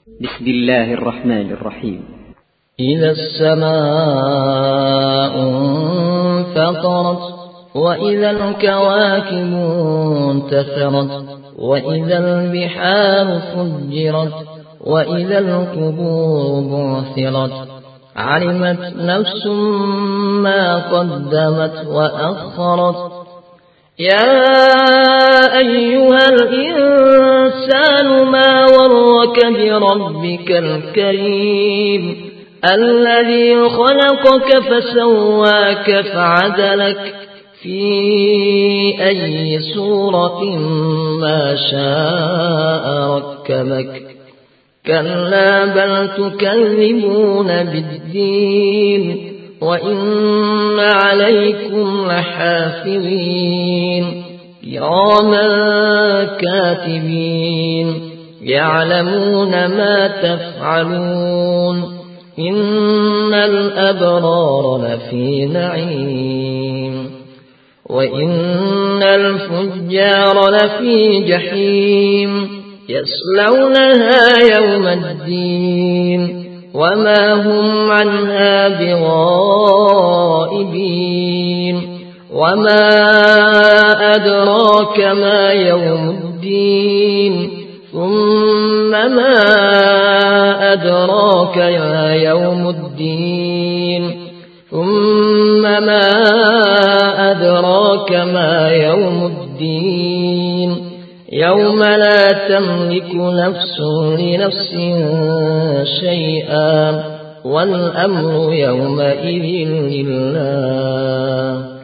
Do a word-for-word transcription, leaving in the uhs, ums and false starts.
بسم الله الرحمن الرحيم. إذا السماء انفطرت وإذا الكواكب انتثرت وإذا البحار فجرت وإذا القبور بعثرت علمت نفس ما قدمت وأخرت. يا أيها الإنسان ما غرك بربك الكريم الذي خلقك فسواك فعدلك في أي صورة ما شاء ركبك. كلا بل تكذبون بالدين وإن عليكم لحافظين كراما كاتبين يعلمون ما تفعلون. إن الأبرار لفي نعيم وإن الفجار لفي جحيم يصلونها يوم الدين وما هم عنها بغائبين. وما أدراك ما يوم الدين ثم ما أدراك ما يوم الدين ثم ما أدراك ما يوم الدين يوم لا تملك نفس لنفس شيئا والأمر يومئذ لله.